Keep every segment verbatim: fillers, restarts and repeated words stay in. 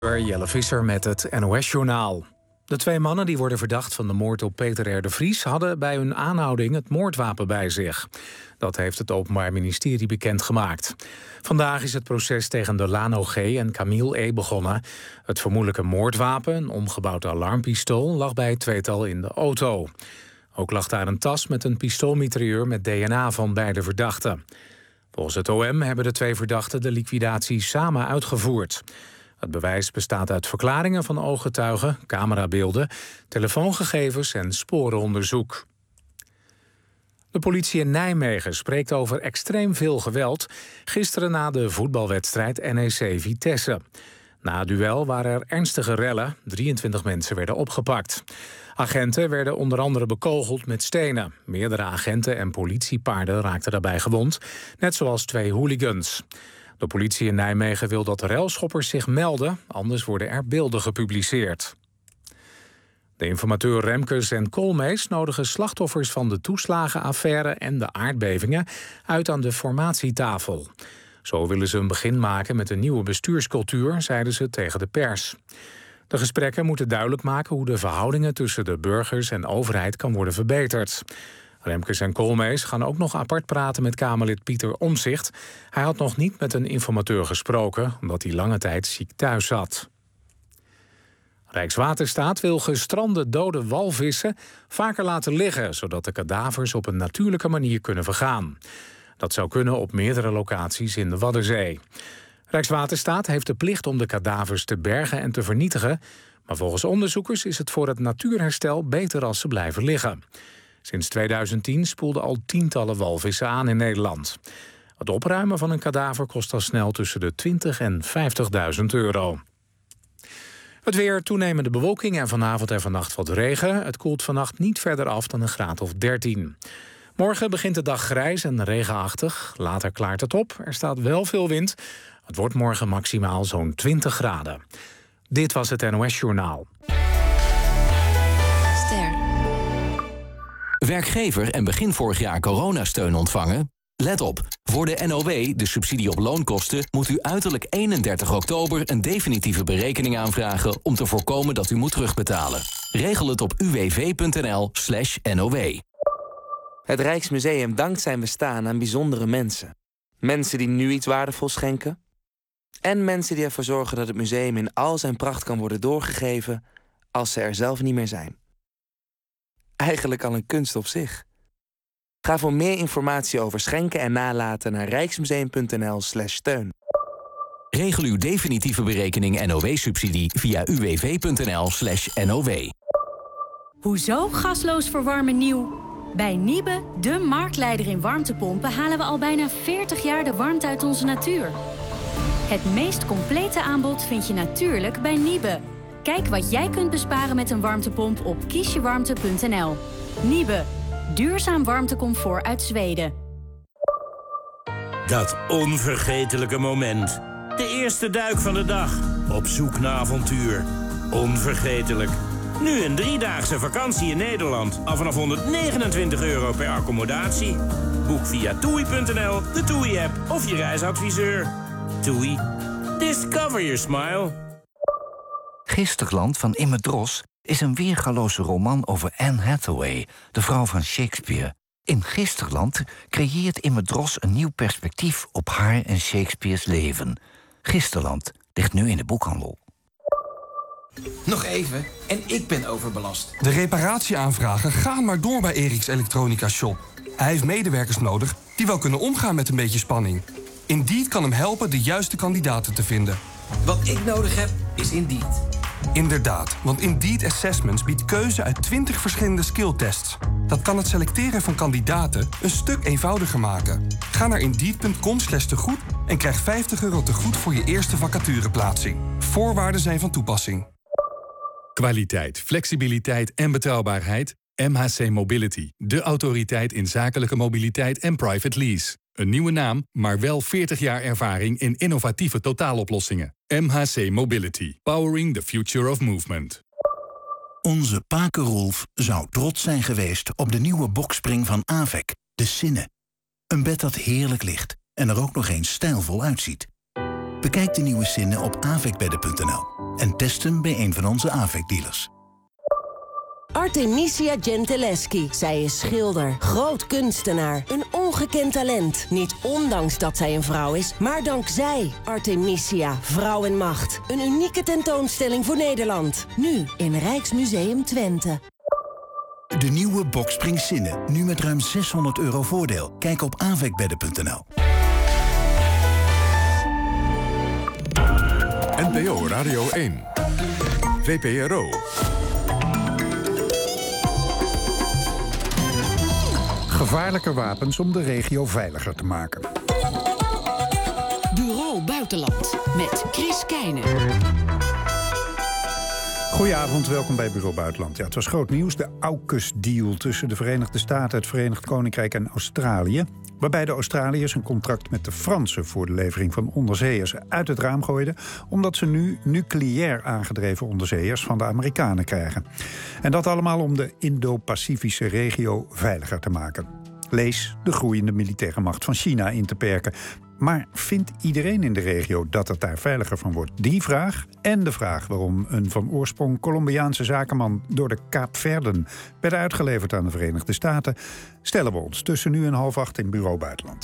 Jelle Visser met het N O S-journaal. De twee mannen die worden verdacht van de moord op Peter R. de Vries hadden bij hun aanhouding het moordwapen bij zich. Dat heeft het Openbaar Ministerie bekendgemaakt. Vandaag is het proces tegen Delano G. en Camille E. begonnen. Het vermoedelijke moordwapen, een omgebouwd alarmpistool, lag bij het tweetal in de auto. Ook lag daar een tas met een pistoolmitrailleur met D N A van beide verdachten. Volgens het O M hebben de twee verdachten de liquidatie samen uitgevoerd. Het bewijs bestaat uit verklaringen van ooggetuigen, camerabeelden, telefoongegevens en sporenonderzoek. De politie in Nijmegen spreekt over extreem veel geweld. Gisteren na de voetbalwedstrijd N E C Vitesse. Na het duel waren er ernstige rellen. drieëntwintig mensen werden opgepakt. Agenten werden onder andere bekogeld met stenen. Meerdere agenten en politiepaarden raakten daarbij gewond, net zoals twee hooligans. De politie in Nijmegen wil dat de relschoppers zich melden, anders worden er beelden gepubliceerd. De informateur Remkes en Koolmees nodigen slachtoffers van de toeslagenaffaire en de aardbevingen uit aan de formatietafel. Zo willen ze een begin maken met een nieuwe bestuurscultuur, zeiden ze tegen de pers. De gesprekken moeten duidelijk maken hoe de verhoudingen tussen de burgers en overheid kan worden verbeterd. Remkes en Koolmees gaan ook nog apart praten met Kamerlid Pieter Omtzigt. Hij had nog niet met een informateur gesproken, omdat hij lange tijd ziek thuis zat. Rijkswaterstaat wil gestrande dode walvissen vaker laten liggen, zodat de kadavers op een natuurlijke manier kunnen vergaan. Dat zou kunnen op meerdere locaties in de Waddenzee. Rijkswaterstaat heeft de plicht om de kadavers te bergen en te vernietigen, maar volgens onderzoekers is het voor het natuurherstel beter als ze blijven liggen. Sinds tweeduizend tien spoelden al tientallen walvissen aan in Nederland. Het opruimen van een kadaver kost al snel tussen de twintigduizend en vijftigduizend euro. Het weer, toenemende bewolking en vanavond en vannacht wat regen. Het koelt vannacht niet verder af dan een graad of dertien. Morgen begint de dag grijs en regenachtig. Later klaart het op. Er staat wel veel wind. Het wordt morgen maximaal zo'n twintig graden. Dit was het N O S-journaal. Ster. Werkgever en begin vorig jaar coronasteun ontvangen? Let op, voor de N O W, de subsidie op loonkosten, moet u uiterlijk eenendertig oktober een definitieve berekening aanvragen om te voorkomen dat u moet terugbetalen. Regel het op uwv.nl slash NOW. Het Rijksmuseum dankt zijn bestaan aan bijzondere mensen. Mensen die nu iets waardevols schenken. En mensen die ervoor zorgen dat het museum in al zijn pracht kan worden doorgegeven als ze er zelf niet meer zijn. Eigenlijk al een kunst op zich. Ga voor meer informatie over schenken en nalaten naar rijksmuseum.nl slash steun. Regel uw definitieve berekening N O W-subsidie via uwv.nl slash NOW. Hoezo gasloos verwarmen nieuw? Bij Niebe, de marktleider in warmtepompen, halen we al bijna veertig jaar de warmte uit onze natuur. Het meest complete aanbod vind je natuurlijk bij Niebe. Kijk wat jij kunt besparen met een warmtepomp op kiesjewarmte punt n l. Niebe, duurzaam warmtecomfort uit Zweden. Dat onvergetelijke moment. De eerste duik van de dag. Op zoek naar avontuur. Onvergetelijk. Nu een driedaagse vakantie in Nederland. Al vanaf honderdnegenentwintig euro per accommodatie. Boek via toei punt n l, de TUI-app of je reisadviseur. TUI. Discover your smile. Gisterland van Imme Dros is een weergaloze roman over Anne Hathaway, de vrouw van Shakespeare. In Gisterland creëert Imme Dros een nieuw perspectief op haar en Shakespeares leven. Gisterland ligt nu in de boekhandel. Nog even, en ik ben overbelast. De reparatieaanvragen gaan maar door bij Eriks Elektronica Shop. Hij heeft medewerkers nodig die wel kunnen omgaan met een beetje spanning. Indeed kan hem helpen de juiste kandidaten te vinden. Wat ik nodig heb, is Indeed. Inderdaad, want Indeed Assessments biedt keuze uit twintig verschillende skilltests. Dat kan het selecteren van kandidaten een stuk eenvoudiger maken. Ga naar indeed.com slash tegoed en krijg vijftig euro tegoed voor je eerste vacatureplaatsing. Voorwaarden zijn van toepassing. Kwaliteit, flexibiliteit en betrouwbaarheid. M H C Mobility, de autoriteit in zakelijke mobiliteit en private lease. Een nieuwe naam, maar wel veertig jaar ervaring in innovatieve totaaloplossingen. M H C Mobility. Powering the future of movement. Onze Pake Rolf zou trots zijn geweest op de nieuwe bokspring van Avec, de Cinne. Een bed dat heerlijk ligt en er ook nog eens stijlvol uitziet. Bekijk de nieuwe zinnen op avecbedden punt n l en test hem bij een van onze Avec-dealers. Artemisia Gentileschi. Zij is schilder, groot kunstenaar, een ongekend talent. Niet ondanks dat zij een vrouw is, maar dankzij Artemisia, Vrouw en Macht. Een unieke tentoonstelling voor Nederland. Nu in Rijksmuseum Twente. De nieuwe Boxspring Zinnen. Nu met ruim zeshonderd euro voordeel. Kijk op avecbedden punt n l. N P O Radio één. V P R O. Gevaarlijke wapens om de regio veiliger te maken. Bureau Buitenland met Chris Keijnen. Goedenavond, welkom bij Bureau Buitenland. Ja, het was groot nieuws, de AUKUS-deal tussen de Verenigde Staten, het Verenigd Koninkrijk en Australië. Waarbij de Australiërs een contract met de Fransen voor de levering van onderzeeërs uit het raam gooiden, omdat ze nu nucleair aangedreven onderzeeërs van de Amerikanen krijgen. En dat allemaal om de Indo-Pacifische regio veiliger te maken. Lees de groeiende militaire macht van China in te perken. Maar vindt iedereen in de regio dat het daar veiliger van wordt? Die vraag en de vraag waarom een van oorsprong Colombiaanse zakenman door de Kaapverden werd uitgeleverd aan de Verenigde Staten, stellen we ons tussen nu en half acht in Bureau Buitenland.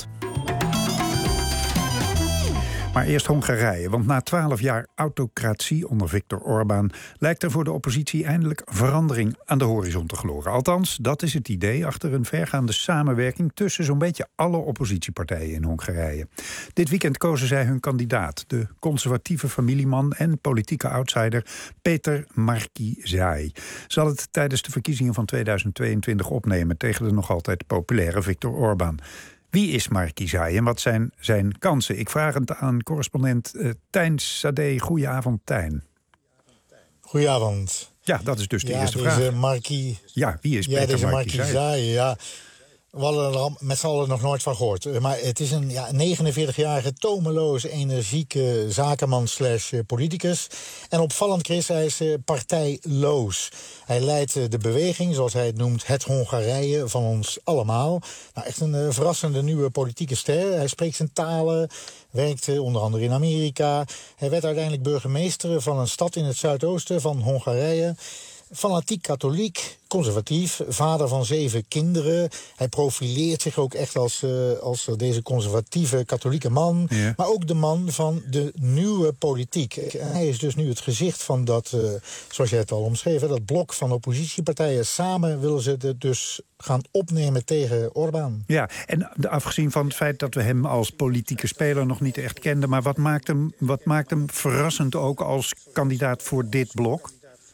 Maar eerst Hongarije, want na twaalf jaar autocratie onder Viktor Orbán lijkt er voor de oppositie eindelijk verandering aan de horizon te gloren. Althans, dat is het idee achter een vergaande samenwerking tussen zo'n beetje alle oppositiepartijen in Hongarije. Dit weekend kozen zij hun kandidaat, de conservatieve familieman en politieke outsider Péter Marki-Zay. Zal het tijdens de verkiezingen van tweeduizend tweeëntwintig opnemen tegen de nog altijd populaire Viktor Orbán. Wie is Marki-Zay en wat zijn zijn kansen? Ik vraag het aan correspondent uh, Tijn Sade. Goedenavond, Tijn. Goedenavond. Ja, dat is dus de ja, eerste deze vraag. Marki... Ja, wie is ja, Péter deze Marki-Zay? Marki-Zay, ja. We hadden er met z'n allen nog nooit van gehoord. Maar het is een ja, negenenveertigjarige, tomeloze, energieke zakenman slash politicus. En opvallend, Chris, hij is partijloos. Hij leidt de beweging, zoals hij het noemt, het Hongarije van ons allemaal. Nou, echt een uh, verrassende nieuwe politieke ster. Hij spreekt zijn talen, werkt uh, onder andere in Amerika. Hij werd uiteindelijk burgemeester van een stad in het zuidoosten van Hongarije. Fanatiek katholiek, conservatief, vader van zeven kinderen. Hij profileert zich ook echt als, uh, als deze conservatieve katholieke man. Ja. Maar ook de man van de nieuwe politiek. En hij is dus nu het gezicht van dat, uh, zoals jij het al omschreven, dat blok van oppositiepartijen. Samen willen ze het dus gaan opnemen tegen Orbán. Ja, en afgezien van het feit dat we hem als politieke speler nog niet echt kenden, maar wat maakt hem, wat maakt hem verrassend ook als kandidaat voor dit blok?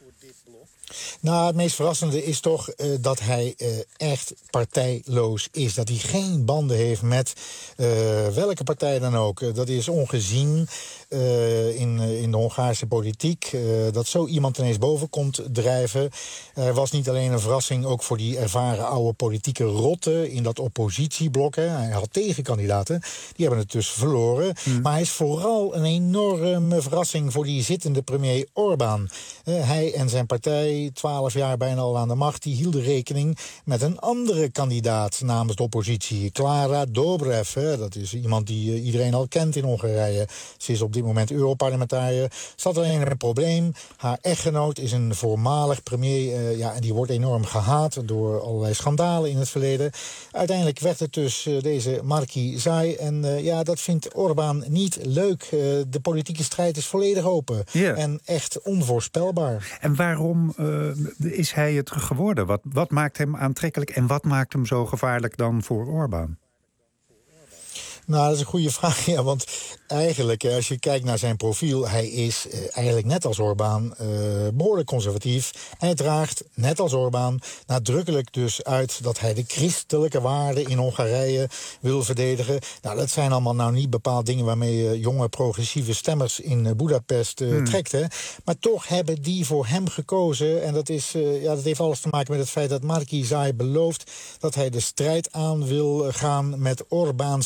Nou, het meest verrassende is toch uh, dat hij uh, echt partijloos is. Dat hij geen banden heeft met uh, welke partij dan ook. Uh, dat is ongezien uh, in, uh, in de Hongaarse politiek. Uh, dat zo iemand ineens boven komt drijven. Er was niet alleen een verrassing ook voor die ervaren oude politieke rotten in dat oppositieblok. Hè. Hij had tegenkandidaten. Die hebben het dus verloren. Hmm. Maar hij is vooral een enorme verrassing voor die zittende premier Orbán. Uh, hij en zijn partij, twaalf jaar bijna al aan de macht, die hielden rekening met een andere kandidaat namens de oppositie. Klára Dobrev, hè. Dat is iemand die uh, iedereen al kent in Hongarije. Ze is op dit moment Europarlementariër. Ze had alleen een probleem. Haar echtgenoot is een voormalig premier. Uh, ja, en die wordt enorm gehaat door allerlei schandalen in het verleden. Uiteindelijk werd het dus uh, deze Marki-Zay. En uh, ja, dat vindt Orbán niet leuk. Uh, de politieke strijd is volledig open. Yeah. En echt onvoorspelbaar. En waarom uh, is hij het geworden? Wat, wat maakt hem aantrekkelijk en wat maakt hem zo gevaarlijk dan voor Orbán? Nou, dat is een goede vraag, ja, want eigenlijk, als je kijkt naar zijn profiel, hij is eh, eigenlijk net als Orbán eh, behoorlijk conservatief. Hij draagt, net als Orbán, nadrukkelijk dus uit dat hij de christelijke waarden in Hongarije wil verdedigen. Nou, dat zijn allemaal nou niet bepaald dingen waarmee je jonge progressieve stemmers in uh, Boedapest uh, hmm. trekt, hè. Maar toch hebben die voor hem gekozen. En dat, is, uh, ja, dat heeft alles te maken met het feit dat Marki-Zay belooft dat hij de strijd aan wil gaan met Orbáns, zoals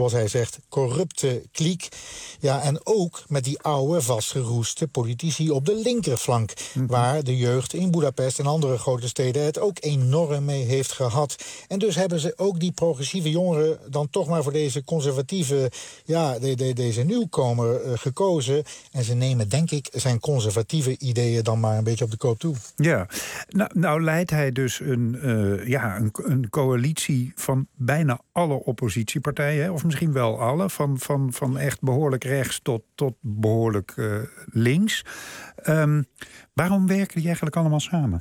zoals hij zegt, corrupte kliek. Ja, en ook met die oude, vastgeroeste politici op de linkerflank. Mm-hmm. Waar de jeugd in Boedapest en andere grote steden het ook enorm mee heeft gehad. En dus hebben ze ook die progressieve jongeren dan toch maar voor deze conservatieve, ja, de, de, deze nieuwkomer uh, gekozen. En ze nemen, denk ik, zijn conservatieve ideeën dan maar een beetje op de koop toe. Ja, nou, nou leidt hij dus een, uh, ja, een, een coalitie van bijna alle oppositiepartijen, hè? Of misschien wel alle, van, van, van echt behoorlijk rechts tot, tot behoorlijk uh, links. Um, waarom werken die eigenlijk allemaal samen?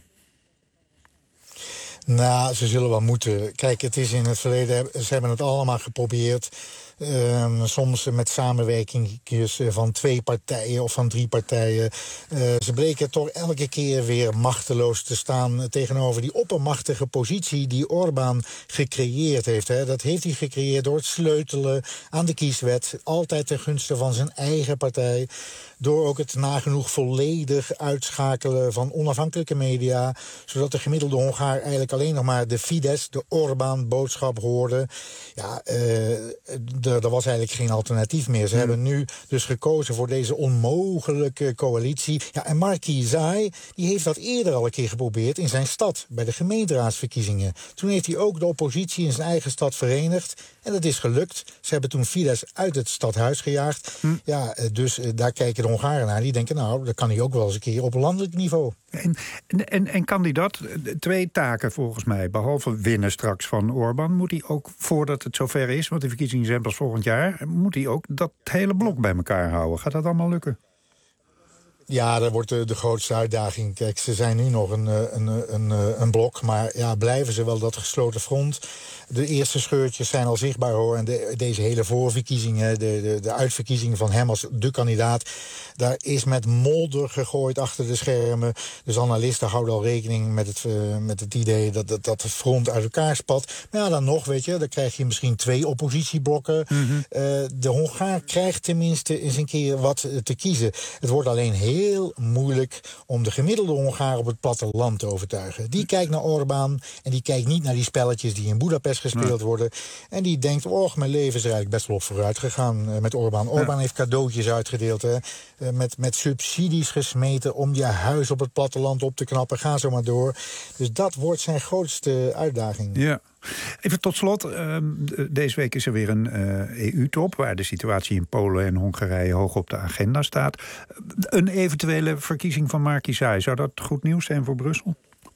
Nou, ze zullen wel moeten. Kijk, het is in het verleden, ze hebben het allemaal geprobeerd. Uh, soms met samenwerkingjes van twee partijen of van drie partijen. Uh, ze bleken toch elke keer weer machteloos te staan tegenover die oppermachtige positie die Orbán gecreëerd heeft. Hè. Dat heeft hij gecreëerd door het sleutelen aan de kieswet. Altijd ten gunste van zijn eigen partij. Door ook het nagenoeg volledig uitschakelen van onafhankelijke media. Zodat de gemiddelde Hongaar eigenlijk alleen nog maar de Fidesz, de Orbán-boodschap hoorde. Ja, uh, er was eigenlijk geen alternatief meer. Ze hmm. hebben nu dus gekozen voor deze onmogelijke coalitie. Ja, en Márki-Zay, die heeft dat eerder al een keer geprobeerd in zijn stad, bij de gemeenteraadsverkiezingen. Toen heeft hij ook de oppositie in zijn eigen stad verenigd. En dat is gelukt. Ze hebben toen Fidesz uit het stadhuis gejaagd. Hmm. Ja, dus uh, daar kijken de Hongaren naar. Die denken, nou, dat kan hij ook wel eens een keer op landelijk niveau. En, en, en kan hij dat? Twee taken volgens mij. Behalve winnen straks van Orbán, moet hij ook, voordat het zover is, want de verkiezingen zijn pas volgend jaar, moet hij ook dat hele blok bij elkaar houden. Gaat dat allemaal lukken? Ja, dat wordt de, de grootste uitdaging. Kijk, ze zijn nu nog een, een, een, een blok, maar ja, blijven ze wel dat gesloten front? De eerste scheurtjes zijn al zichtbaar, hoor. En de, deze hele voorverkiezingen, de, de, de uitverkiezing van hem als de kandidaat, daar is met molder gegooid achter de schermen. Dus analisten houden al rekening met het, uh, met het idee dat, dat, dat het front uit elkaar spat. Maar ja, dan nog, weet je, dan krijg je misschien twee oppositieblokken. Mm-hmm. Uh, de Hongaar krijgt tenminste eens een keer wat te kiezen. Het wordt alleen heel moeilijk om de gemiddelde Hongaar op het platteland te overtuigen. Die kijkt naar Orbán en die kijkt niet naar die spelletjes die in Boedapest gespeeld worden. En die denkt, oh, mijn leven is er eigenlijk best wel op vooruit gegaan uh, met Orbán. Orbán ja. heeft cadeautjes uitgedeeld, hè, uh, met, met subsidies gesmeten om je huis op het platteland op te knappen. Ga zo maar door. Dus dat wordt zijn grootste uitdaging. Ja. Even tot slot, uh, deze week is er weer een uh, E U-top... waar de situatie in Polen en Hongarije hoog op de agenda staat. Een eventuele verkiezing van Márki-Zay, zou dat goed nieuws zijn voor Brussel?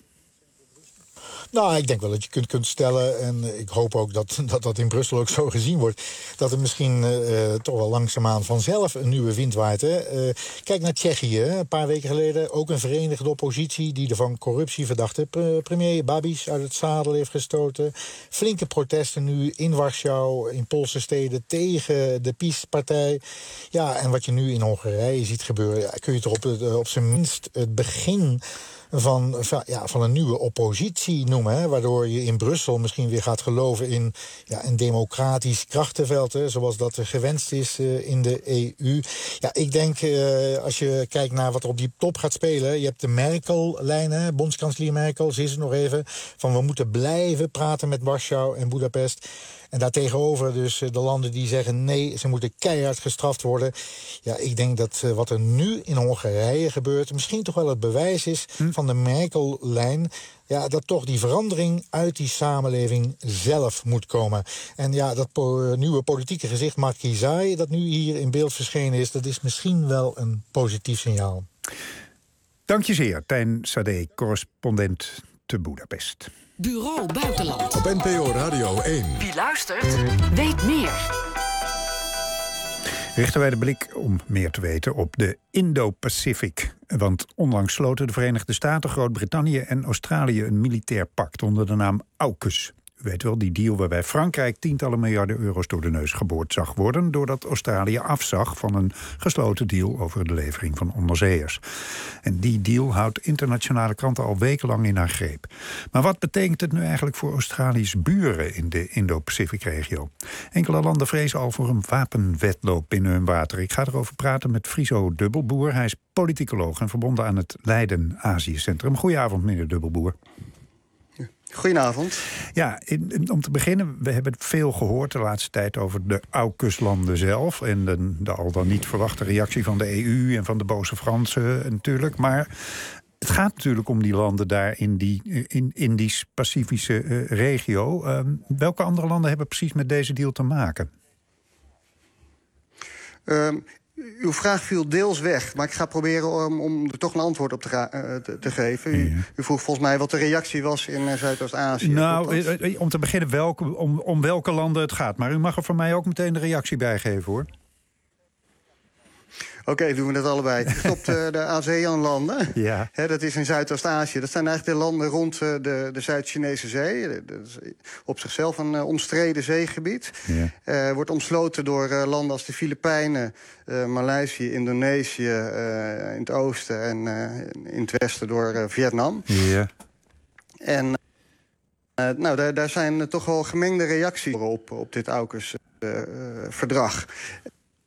Nou, ik denk wel dat je kunt, kunt stellen, en ik hoop ook dat, dat dat in Brussel ook zo gezien wordt, dat er misschien uh, toch wel langzaamaan vanzelf een nieuwe wind waait. Hè? Uh, kijk naar Tsjechië, een paar weken geleden, ook een verenigde oppositie die de van corruptie verdachte pre- premier Babiš uit het zadel heeft gestoten. Flinke protesten nu in Warschau, in Poolse steden, tegen de PiS-partij. Ja, en wat je nu in Hongarije ziet gebeuren, ja, kun je toch op, op zijn minst het begin Van, van, ja, van een nieuwe oppositie noemen. Hè, waardoor je in Brussel misschien weer gaat geloven in ja, een democratisch krachtenveld, hè, zoals dat gewenst is uh, in de E U. Ja, ik denk, uh, als je kijkt naar wat er op die top gaat spelen, je hebt de Merkel-lijn, bondskanselier Merkel, ze is er nog even, van we moeten blijven praten met Warschau en Boedapest. En daartegenover dus de landen die zeggen nee, ze moeten keihard gestraft worden. Ja, ik denk dat uh, wat er nu in Hongarije gebeurt misschien toch wel het bewijs is hm. van de Merkel-lijn. Ja, dat toch die verandering uit die samenleving zelf moet komen. En ja, dat po- nieuwe politieke gezicht Márki-Zay, dat nu hier in beeld verschenen is, dat is misschien wel een positief signaal. Dank je zeer, Tijn Sade, correspondent te Boedapest. Bureau Buitenland. Op N P O Radio één. Wie luistert, weet meer. Richten wij de blik, om meer te weten, op de Indo-Pacific. Want onlangs sloten de Verenigde Staten, Groot-Brittannië en Australië een militair pact onder de naam AUKUS. U weet wel, die deal waarbij Frankrijk tientallen miljarden euro's door de neus geboord zag worden, doordat Australië afzag van een gesloten deal over de levering van onderzeeërs. En die deal houdt internationale kranten al wekenlang in haar greep. Maar wat betekent het nu eigenlijk voor Australië's buren in de Indo-Pacific-regio? Enkele landen vrezen al voor een wapenwedloop binnen hun water. Ik ga erover praten met Friso Dubbelboer. Hij is politicoloog en verbonden aan het Leiden Azië Centrum. Goedenavond, meneer Dubbelboer. Goedenavond. Ja, in, in, om te beginnen, we hebben veel gehoord de laatste tijd over de AUKUS-landen zelf. En de, de al dan niet verwachte reactie van de E U en van de boze Fransen natuurlijk. Maar het gaat natuurlijk om die landen daar in die, in, in die Pacifische uh, regio. Uh, welke andere landen hebben precies met deze deal te maken? Um, uw vraag viel deels weg, maar ik ga proberen om, om er toch een antwoord op te, ga, uh, te, te geven. U, u vroeg volgens mij wat de reactie was in uh, Zuidoost-Azië. Nou, om te beginnen welke, om, om welke landen het gaat. Maar u mag er voor mij ook meteen de reactie bij geven, hoor. Oké, okay, doen we dat allebei. Op de, de ASEAN-landen, ja. He, dat is in Zuidoost-Azië. Dat zijn eigenlijk de landen rond de, de Zuid-Chinese Zee. Dat is op zichzelf een uh, omstreden zeegebied. Ja. Uh, wordt omsloten door uh, landen als de Filipijnen, uh, Maleisië, Indonesië, uh, in het oosten en uh, in het westen door uh, Vietnam. Ja. En uh, nou, daar, daar zijn uh, toch wel gemengde reacties op, op dit AUKUS-verdrag. Uh,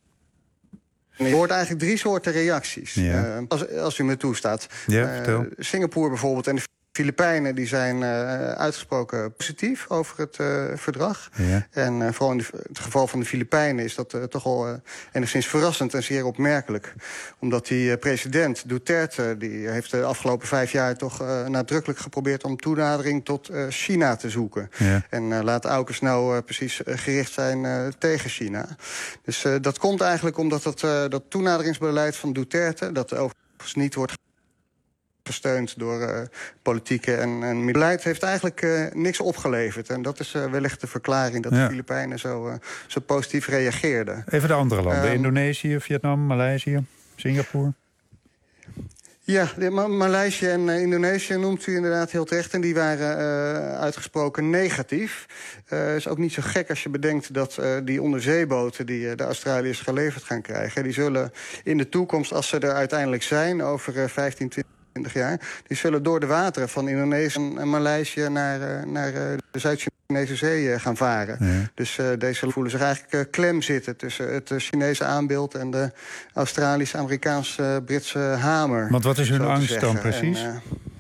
Je hoort eigenlijk drie soorten reacties, ja. uh, als, als u me toestaat. Ja, uh, Singapore bijvoorbeeld en de Filipijnen die zijn uh, uitgesproken positief over het uh, verdrag. Ja. En uh, vooral in de, het geval van de Filipijnen is dat uh, toch al uh, enigszins verrassend en zeer opmerkelijk. Omdat die uh, president Duterte, die heeft de afgelopen vijf jaar toch uh, nadrukkelijk geprobeerd om toenadering tot uh, China te zoeken. Ja. En uh, laat AUKUS nou uh, precies uh, gericht zijn uh, tegen China. Dus uh, dat komt eigenlijk omdat dat, uh, dat toenaderingsbeleid van Duterte, dat overigens niet wordt gesteund door uh, politieke en, en beleid, heeft eigenlijk uh, niks opgeleverd. En dat is uh, wellicht de verklaring dat ja. de Filipijnen zo, uh, zo positief reageerden. Even de andere landen. Um, Indonesië, Vietnam, Maleisië, Singapore. Ja, de Ma- Maleisië en uh, Indonesië noemt u inderdaad heel terecht. En die waren uh, uitgesproken negatief. Uh, is ook niet zo gek als je bedenkt dat uh, die onderzeeboten die uh, de Australiërs geleverd gaan krijgen, die zullen in de toekomst, als ze er uiteindelijk zijn, over uh, vijftien, twintig jaar, die zullen door de wateren van Indonesië en Maleisië naar, uh, naar uh, de Zuid-Chinese Zee uh, gaan varen. Ja. Dus uh, deze voelen zich eigenlijk uh, klem zitten tussen het uh, Chinese aanbeeld en de Australisch-Amerikaans-Britse uh, hamer. Want wat is hun angst dan precies? En, uh,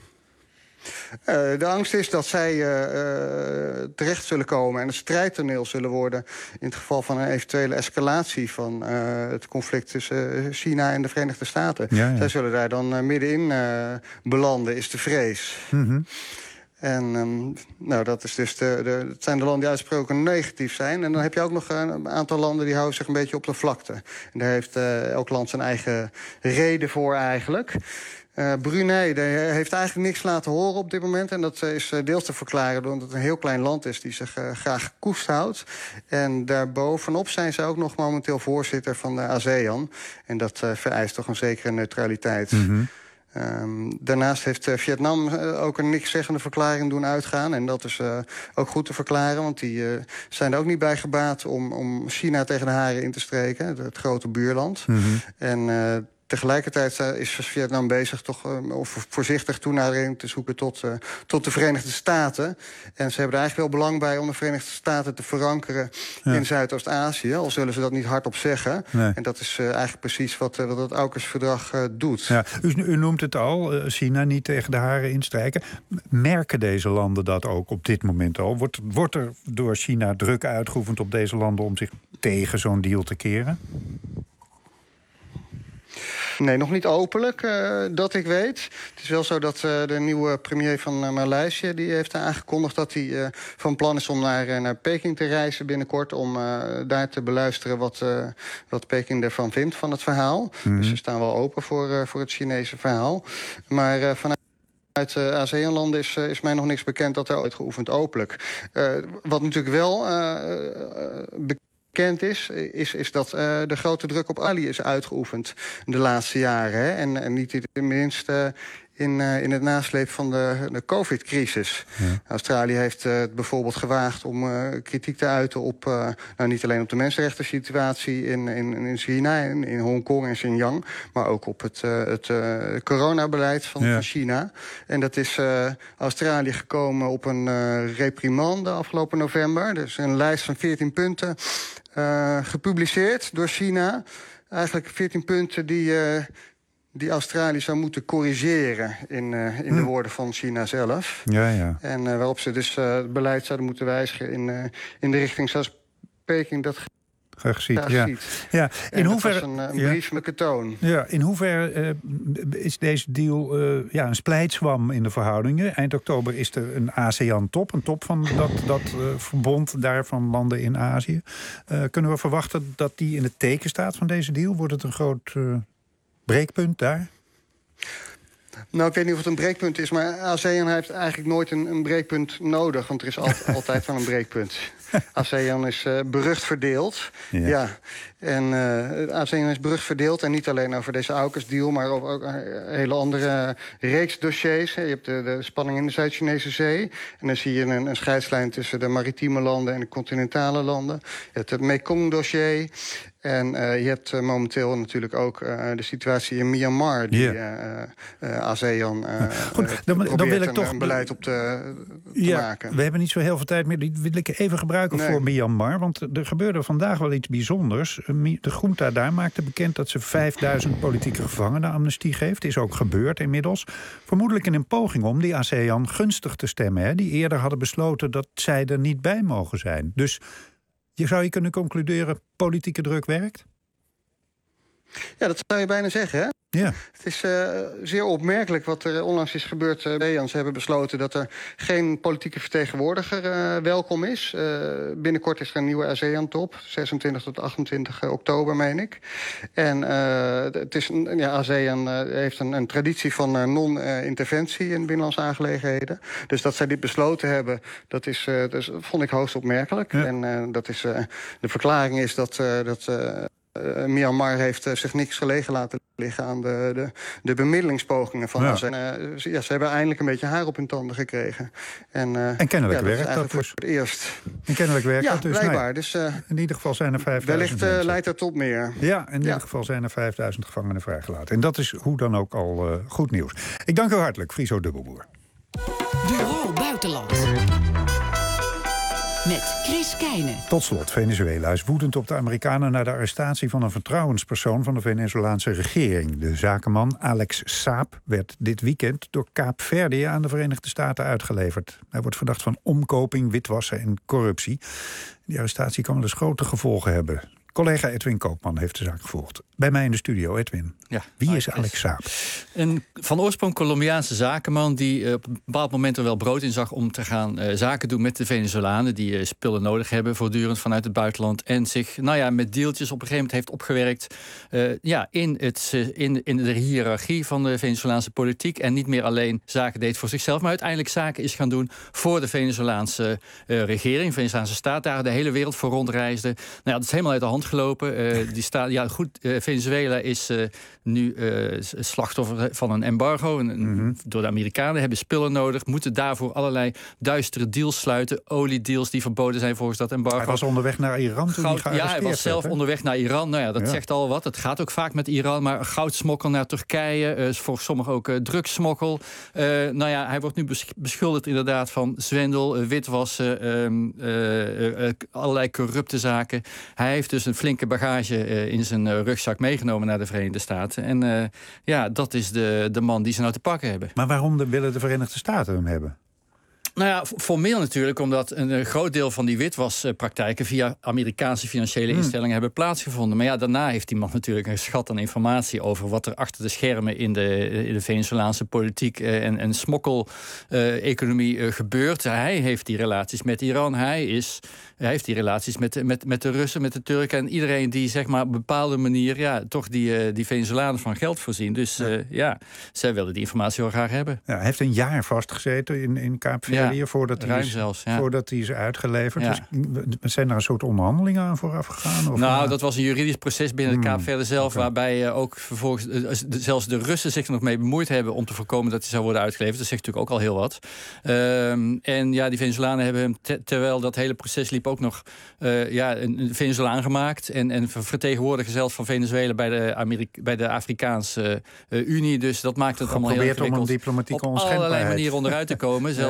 Uh, de angst is dat zij uh, uh, terecht zullen komen en het strijdtoneel zullen worden in het geval van een eventuele escalatie van uh, het conflict tussen China en de Verenigde Staten. Ja, ja. Zij zullen daar dan uh, middenin uh, belanden, is de vrees. Mm-hmm. En um, nou, dat, is dus de, de, dat zijn de landen die uitgesproken negatief zijn. En dan heb je ook nog een aantal landen die houden zich een beetje op de vlakte. En daar heeft uh, elk land zijn eigen reden voor eigenlijk. Uh, Brunei heeft eigenlijk niks laten horen op dit moment. En dat is uh, deels te verklaren doordat het een heel klein land is die zich uh, graag koest houdt. En daarbovenop zijn ze ook nog momenteel voorzitter van de ASEAN. En dat uh, vereist toch een zekere neutraliteit. Mm-hmm. Um, daarnaast heeft uh, Vietnam uh, ook een nikszeggende verklaring doen uitgaan. En dat is uh, ook goed te verklaren, want die uh, zijn er ook niet bij gebaat om, om China tegen de haren in te streken. Het, het grote buurland. Mm-hmm. En uh, tegelijkertijd is Vietnam bezig toch uh, of voorzichtig toenadering te zoeken tot, uh, tot de Verenigde Staten. En ze hebben er eigenlijk wel belang bij om de Verenigde Staten te verankeren ja. in Zuidoost-Azië. Al zullen ze dat niet hardop zeggen. Nee. En dat is uh, eigenlijk precies wat, uh, wat het AUKUS-verdrag uh, doet. Ja, u, u noemt het al, uh, China niet tegen de haren instrijken. Merken deze landen dat ook op dit moment al? Wordt, wordt er door China druk uitgeoefend op deze landen om zich tegen zo'n deal te keren? Nee, nog niet openlijk, uh, dat ik weet. Het is wel zo dat uh, de nieuwe premier van uh, Maleisië die heeft aangekondigd dat hij uh, van plan is om naar, uh, naar Peking te reizen binnenkort, om uh, daar te beluisteren wat, uh, wat Peking ervan vindt van het verhaal. Mm-hmm. Dus ze staan wel open voor, uh, voor het Chinese verhaal. Maar uh, vanuit Uit uh, ASEAN-landen is, uh, is mij nog niks bekend dat er uitgeoefend openlijk. Uh, wat natuurlijk wel uh, uh, bekend Bekend is, is, is dat uh, de grote druk op Ali is uitgeoefend de laatste jaren. Hè? En, en niet minst uh, in, uh, in het nasleep van de, de covid-crisis. Ja. Australië heeft uh, bijvoorbeeld gewaagd om uh, kritiek te uiten op, uh, nou, niet alleen op de mensenrechten situatie in, in, in China, in, in Hongkong en Xinjiang, maar ook op het, uh, het uh, coronabeleid van, ja. van China. En dat is uh, Australië gekomen op een uh, reprimande afgelopen november. Dus een lijst van veertien punten uh, gepubliceerd door China. Eigenlijk veertien punten die Uh, die Australië zou moeten corrigeren in, uh, in hm. de woorden van China zelf. Ja, ja. En uh, waarop ze dus uh, het beleid zouden moeten wijzigen in, uh, in de richting zoals Peking dat graag ziet. graag Ja. ziet. Ja. In hoeverre, dat was een, een ja. brieflijke toon. Ja, in hoeverre uh, is deze deal uh, ja, een splijtswam in de verhoudingen? Eind oktober is er een ASEAN-top, een top van dat, dat uh, verbond daar van landen in Azië. Uh, kunnen we verwachten dat die in het teken staat van deze deal? Wordt het een groot uh, breekpunt daar? Nou, ik weet niet of het een breekpunt is, maar ASEAN heeft eigenlijk nooit een, een breekpunt nodig. Want er is altijd, altijd wel een breekpunt. ASEAN is uh, berucht verdeeld. Ja. ja. En uh, ASEAN is berucht verdeeld. En niet alleen over deze AUKUS-deal, maar over ook een hele andere reeks dossiers. Je hebt de, de spanning in de Zuid-Chinese Zee. En dan zie je een, een scheidslijn tussen de maritieme landen en de continentale landen. Je hebt het Mekong-dossier. En uh, je hebt uh, momenteel natuurlijk ook uh, de situatie in Myanmar... die yeah. uh, uh, ASEAN uh, Goed, dan, probeert dan wil ik een, toch een beleid op te, te ja, maken. We hebben niet zo heel veel tijd meer. Die wil ik even gebruiken nee. voor Myanmar. Want er gebeurde vandaag wel iets bijzonders. De junta daar maakte bekend dat ze vijfduizend politieke gevangenen amnestie geeft. Is ook gebeurd inmiddels. Vermoedelijk in een poging om die ASEAN gunstig te stemmen. Hè, die eerder hadden besloten dat zij er niet bij mogen zijn. Dus je zou je kunnen concluderen, politieke druk werkt? Ja, dat zou je bijna zeggen, hè? Ja. Het is uh, zeer opmerkelijk wat er onlangs is gebeurd. Uh, Ze hebben besloten dat er geen politieke vertegenwoordiger uh, welkom is. Uh, binnenkort is er een nieuwe ASEAN-top. zesentwintig tot achtentwintig oktober, meen ik. En uh, het is, ja, ASEAN uh, heeft een, een traditie van uh, non-interventie in binnenlandse aangelegenheden. Dus dat zij dit besloten hebben, dat, is, uh, dat is, vond ik hoogst opmerkelijk. Ja. En uh, dat is, uh, de verklaring is dat... Uh, dat uh, Uh, Myanmar heeft uh, zich niks gelegen laten liggen aan de, de, de bemiddelingspogingen van ja. En, uh, ja, ze hebben eindelijk een beetje haar op hun tanden gekregen. En, uh, en kennelijk ja, werkt dat, dat dus. voor het eerst. En kennelijk werkt ja, dat dus. blijkbaar. Nee. Dus, uh, in ieder geval zijn er vijfduizend wellicht uh, leidt dat tot meer. Ja, in ja. ieder geval zijn er vijfduizend gevangenen vrijgelaten. En dat is hoe dan ook al uh, goed nieuws. Ik dank u hartelijk, Friso Dubbelboer. Bureau Buitenland. Met Chris Keijne. Tot slot, Venezuela is woedend op de Amerikanen na de arrestatie van een vertrouwenspersoon van de Venezolaanse regering. De zakenman Alex Saab werd dit weekend door Kaapverdië aan de Verenigde Staten uitgeleverd. Hij wordt verdacht van omkoping, witwassen en corruptie. Die arrestatie kan wel eens grote gevolgen hebben. Collega Edwin Koopman heeft de zaak gevolgd. Bij mij in de studio, Edwin. Ja, Wie is Alex Saab? Een van oorsprong Colombiaanse zakenman die uh, op een bepaald moment er wel brood in zag om te gaan uh, zaken doen met de Venezolanen die uh, spullen nodig hebben voortdurend vanuit het buitenland en zich nou ja, met deeltjes op een gegeven moment heeft opgewerkt uh, ja, in, het, uh, in, in de hiërarchie van de Venezolaanse politiek en niet meer alleen zaken deed voor zichzelf, maar uiteindelijk zaken is gaan doen voor de Venezolaanse uh, regering, de Venezolaanse staat, daar de hele wereld voor rondreisde. Nou ja, dat is helemaal uit de hand gelopen. Uh, die staat, ja, goed, uh, Venezuela is uh, nu uh, slachtoffer van een embargo. Een, mm-hmm. Door de Amerikanen hebben spullen nodig, moeten daarvoor allerlei duistere deals sluiten. Oliedeals die verboden zijn volgens dat embargo. Hij was onderweg naar Iran toen Goud, hij gearresteerd Ja, hij was zelf werd, onderweg naar Iran. Nou ja, dat ja. zegt al wat. Het gaat ook vaak met Iran, maar goudsmokkel naar Turkije. Uh, voor sommigen ook uh, drugssmokkel. Uh, nou ja, hij wordt nu beschuldigd inderdaad van zwendel, uh, witwassen, uh, uh, uh, allerlei corrupte zaken. Hij heeft dus een flinke bagage uh, in zijn uh, rugzak meegenomen naar de Verenigde Staten. En uh, ja, dat is de, de man die ze nou te pakken hebben. Maar waarom de, willen de Verenigde Staten hem hebben? Nou ja, formeel natuurlijk, omdat een, een groot deel van die witwaspraktijken via Amerikaanse financiële instellingen hmm. hebben plaatsgevonden. Maar ja, daarna heeft die man natuurlijk een schat aan informatie over wat er achter de schermen in de, in de Venezolaanse politiek en, en smokkel-economie uh, gebeurt. Hij heeft die relaties met Iran, hij, is, hij heeft die relaties met, met, met de Russen, met de Turken en iedereen die zeg maar op een bepaalde manier ja, toch die, uh, die Venezolanen van geld voorzien. Dus uh, ja, zij willen die informatie wel graag hebben. Ja, hij heeft een jaar vastgezeten in, in Kaapverdië. Ja, voordat hij is, zelfs, ja. voordat hij is uitgeleverd. Ja. Dus, zijn er een soort onderhandelingen aan vooraf gegaan? Of nou, maar... dat was een juridisch proces binnen de hmm. Kaapverde zelf, okay. waarbij uh, ook vervolgens uh, zelfs de Russen zich er nog mee bemoeid hebben om te voorkomen dat hij zou worden uitgeleverd. Dat zegt natuurlijk ook al heel wat. Um, en ja, die Venezolanen hebben hem, te, terwijl dat hele proces liep, ook nog uh, ja, een, een Venezolaan gemaakt en, en vertegenwoordiger zelfs van Venezuela bij de, Amerika, bij de Afrikaanse uh, Unie. Dus dat maakt het allemaal heel ingewikkeld. Om een diplomatieke op allerlei manieren onderuit te komen. Zelfs ja, ja. Trump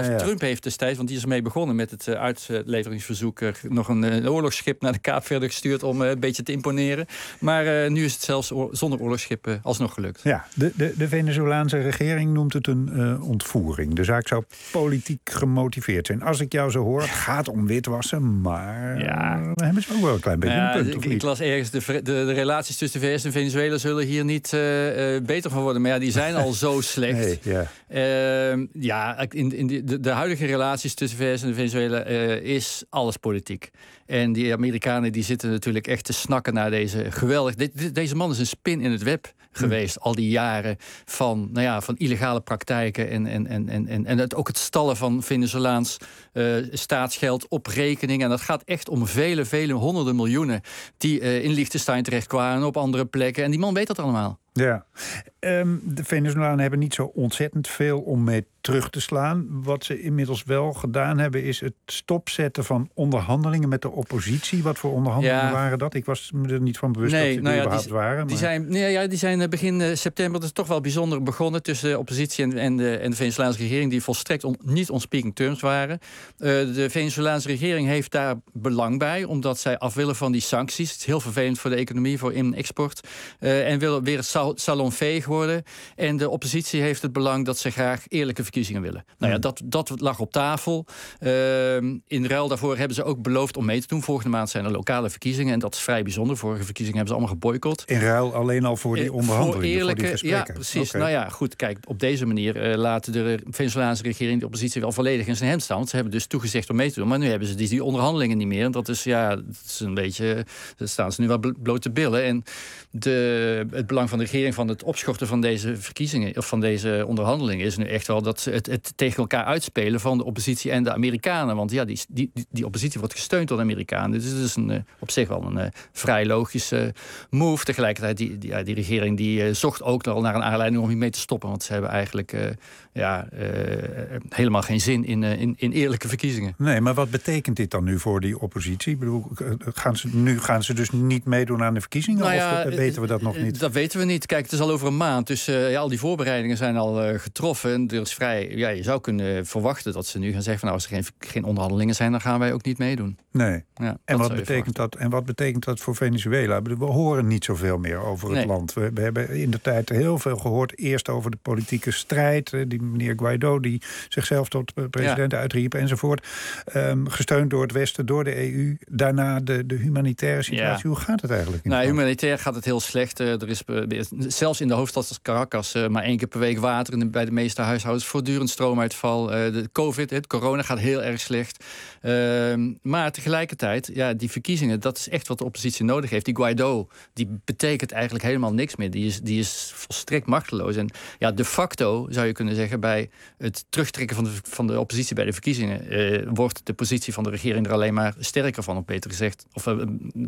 heeft destijds, want die is ermee begonnen met het uh, uitleveringsverzoek, uh, nog een, een oorlogsschip naar de Kaap verder gestuurd om uh, een beetje te imponeren. Maar uh, nu is het zelfs oor- zonder oorlogsschip uh, alsnog gelukt. Ja, de, de, de Venezolaanse regering noemt het een uh, ontvoering. De zaak zou politiek gemotiveerd zijn. Als ik jou zo hoor, het gaat om witwassen, maar ja. dan hebben ze ook wel een klein beetje ja, een punt. Ik, ik las ergens, de, de, de relaties tussen de V S en Venezuela zullen hier niet uh, uh, beter van worden. Maar ja, die zijn al zo slecht. Nee, ja, uh, ja in, in de, de huidige relaties tussen de V S en Venezuela uh, is alles politiek. En die Amerikanen die zitten natuurlijk echt te snakken naar deze geweldig... De, de, deze man is een spin in het web geweest, mm. al die jaren van, nou ja, van illegale praktijken en, en, en, en, en het, ook het stallen van Venezolaans uh, staatsgeld op rekening. En dat gaat echt om vele, vele honderden miljoenen die uh, in Liechtenstein terechtkwamen, op andere plekken. En die man weet dat allemaal. Ja, um, de Venezolanen hebben niet zo ontzettend veel om mee terug te slaan. Wat ze inmiddels wel gedaan hebben is het stopzetten van onderhandelingen met de oppositie. Wat voor onderhandelingen ja. waren dat? Ik was me er niet van bewust nee, dat ze nou ja, überhaupt die, waren. Maar... Die zijn, nee, ja, die zijn begin uh, september dus toch wel bijzonder begonnen tussen de oppositie en, en, de, en de Venezolaanse regering, die volstrekt on, niet on speaking terms waren. Uh, de Venezolaanse regering heeft daar belang bij, omdat zij af willen van die sancties. Het is heel vervelend voor de economie, voor in- en export. Uh, en willen weer het sal- salonveeg worden. En de oppositie heeft het belang dat ze graag eerlijke verkiezingen willen. Nou ja, dat, dat lag op tafel. Uh, in ruil daarvoor hebben ze ook beloofd om mee te doen. Volgende maand zijn er lokale verkiezingen. En dat is vrij bijzonder. Vorige verkiezingen hebben ze allemaal geboycott. In ruil alleen al voor die onderhandelingen, voor, eerlijke, voor die gesprekken. Ja, precies. Okay. Nou ja, goed. Kijk, op deze manier uh, laten de Venezolaanse regering de oppositie wel volledig in zijn hemd staan. Want ze hebben dus toegezegd om mee te doen. Maar nu hebben ze die, die onderhandelingen niet meer. En dat is, ja, dat is een beetje... Dan staan ze nu wel blote billen. En de, het belang van de regering van het opschorten van deze verkiezingen, of van deze onderhandelingen, is nu echt wel dat ze het, het tegen elkaar uitspelen van de oppositie en de Amerikanen. Want ja, die, die, die oppositie wordt gesteund door de Amerikanen. Dus het is een, uh, op zich wel een uh, vrij logische move. Tegelijkertijd, die, die, ja, die regering die uh, zocht ook al naar een aanleiding om hiermee te stoppen. Want ze hebben eigenlijk uh, ja, uh, helemaal geen zin in, uh, in, in eerlijke verkiezingen. Nee, maar wat betekent dit dan nu voor die oppositie? Ik bedoel, gaan ze, nu gaan ze dus niet meedoen aan de verkiezingen? Nou ja, of weten we dat nog niet? Dat weten we niet. Kijk, het is al over een maand. Dus uh, ja, al die voorbereidingen zijn al uh, getroffen. En er is vrij, ja, je zou kunnen verwachten dat ze nu gaan zeggen van, nou, als er geen, geen onderhandelingen zijn, dan gaan wij ook niet meedoen. Nee. Ja, en, wat betekent dat, en wat betekent dat voor Venezuela? We horen niet zoveel meer over het nee. land. We, we hebben in de tijd heel veel gehoord. Eerst over de politieke strijd. Die meneer Guaido die zichzelf tot president ja. uitriep enzovoort. Um, gesteund door het Westen, door de E U. Daarna de, de humanitaire situatie. Ja. Hoe gaat het eigenlijk? Nou, humanitair gaat het heel slecht. Uh, er is uh, zelfs in de hoofdstad Caracas uh, maar één keer per week water. En bij de meeste huishoudens voortdurend stroomuitval. Uh, de COVID, het corona gaat heel erg slecht. Uh, maar tegelijkertijd, ja, die verkiezingen, dat is echt wat de oppositie nodig heeft. Die Guaido, die betekent eigenlijk helemaal niks meer. Die is, die is volstrekt machteloos. En ja, de facto, zou je kunnen zeggen, bij het terugtrekken van de, van de oppositie bij de verkiezingen, uh, wordt de positie van de regering er alleen maar sterker van, of beter gezegd. Of uh,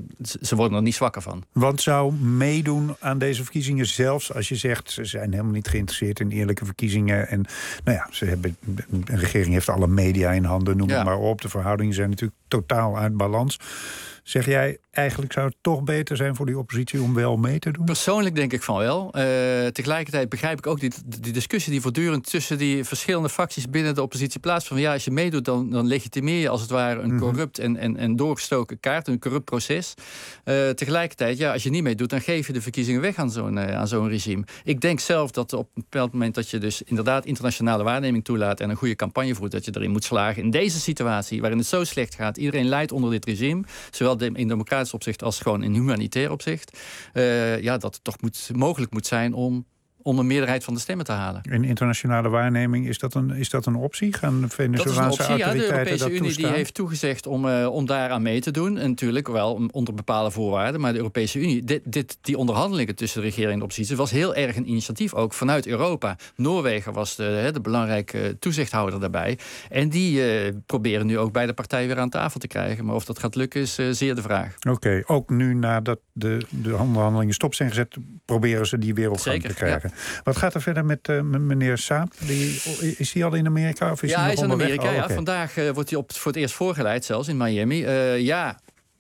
ze worden er niet zwakker van. Wat zou meedoen aan deze verkiezingen, zelfs als je zegt, ze zijn helemaal niet geïnteresseerd in eerlijke verkiezingen. En nou ja, ze hebben, een regering heeft alle media in handen, noem ja. het maar op. De verhoudingen zijn natuurlijk totaal uit balans. Zeg jij, eigenlijk zou het toch beter zijn voor die oppositie om wel mee te doen? Persoonlijk denk ik van wel. Uh, tegelijkertijd begrijp ik ook die, die discussie die voortdurend tussen die verschillende fracties binnen de oppositie plaatsvindt. Ja, als je meedoet, dan, dan legitimeer je als het ware een corrupt en, en, en doorgestoken kaart, een corrupt proces. Uh, tegelijkertijd, ja, als je niet meedoet, dan geef je de verkiezingen weg aan zo'n, uh, aan zo'n regime. Ik denk zelf dat op een bepaald moment dat je dus inderdaad internationale waarneming toelaat en een goede campagne voert, dat je erin moet slagen. In deze situatie, waarin het zo slecht gaat, iedereen lijdt onder dit regime, zowel in democratisch opzicht als gewoon in humanitair opzicht. Uh, ja, dat het toch moet, mogelijk moet zijn om om een meerderheid van de stemmen te halen. In internationale waarneming, is dat een, is dat een optie? Gaan de Venezolaanse autoriteiten dat toestaan? Ja, de Europese Unie die heeft toegezegd om, uh, om daaraan mee te doen. En natuurlijk wel onder bepaalde voorwaarden. Maar de Europese Unie, dit, dit, die onderhandelingen tussen de regering en de oppositie was heel erg een initiatief ook vanuit Europa. Noorwegen was de, de belangrijke toezichthouder daarbij. En die uh, proberen nu ook beide partijen weer aan tafel te krijgen. Maar of dat gaat lukken is uh, zeer de vraag. Oké, okay, ook nu nadat de, de onderhandelingen stop zijn gezet, proberen ze die weer op gang te krijgen. Ja. Wat gaat er verder met uh, meneer Saab? Die, is hij al in Amerika? Of is ja, hij, hij nog is in Amerika. Oh, okay. Ja. Okay. Vandaag uh, wordt hij op, voor het eerst voorgeleid, zelfs in Miami. Uh, ja,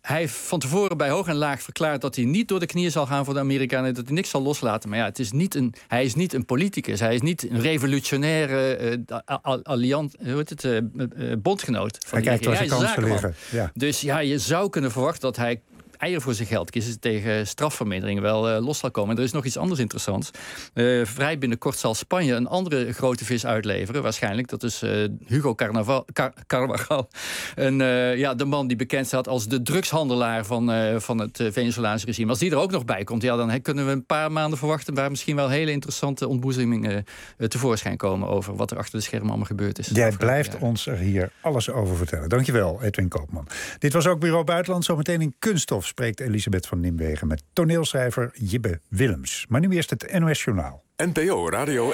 hij heeft van tevoren bij hoog en laag verklaard dat hij niet door de knieën zal gaan voor de Amerikanen, dat hij niks zal loslaten. Maar ja, het is niet een, hij is niet een politicus, hij is niet een revolutionaire uh, alliant, hoe heet het, uh, uh, bondgenoot van hij kijkt waar zijn kansen liggen. Ja. Dus ja, je zou kunnen verwachten dat hij eieren voor zijn geld kiezen tegen strafvermindering wel uh, los zal komen. En er is nog iets anders interessants. Uh, vrij binnenkort zal Spanje een andere grote vis uitleveren. Waarschijnlijk. Dat is uh, Hugo Carnaval, Car- Carvajal. En, uh, ja, de man die bekend staat als de drugshandelaar van, uh, van het uh, Venezolaanse regime. Als die er ook nog bij komt, ja, dan he, kunnen we een paar maanden verwachten waar misschien wel hele interessante ontboezemingen uh, tevoorschijn komen over wat er achter de schermen allemaal gebeurd is. Jij blijft jaar. ons er hier alles over vertellen. Dankjewel, Edwin Koopman. Dit was ook Bureau Buitenland. Zometeen in Kunststof spreekt Elisabeth van Nimwegen met toneelschrijver Jibbe Willems. Maar nu eerst het N O S Journaal. N P O Radio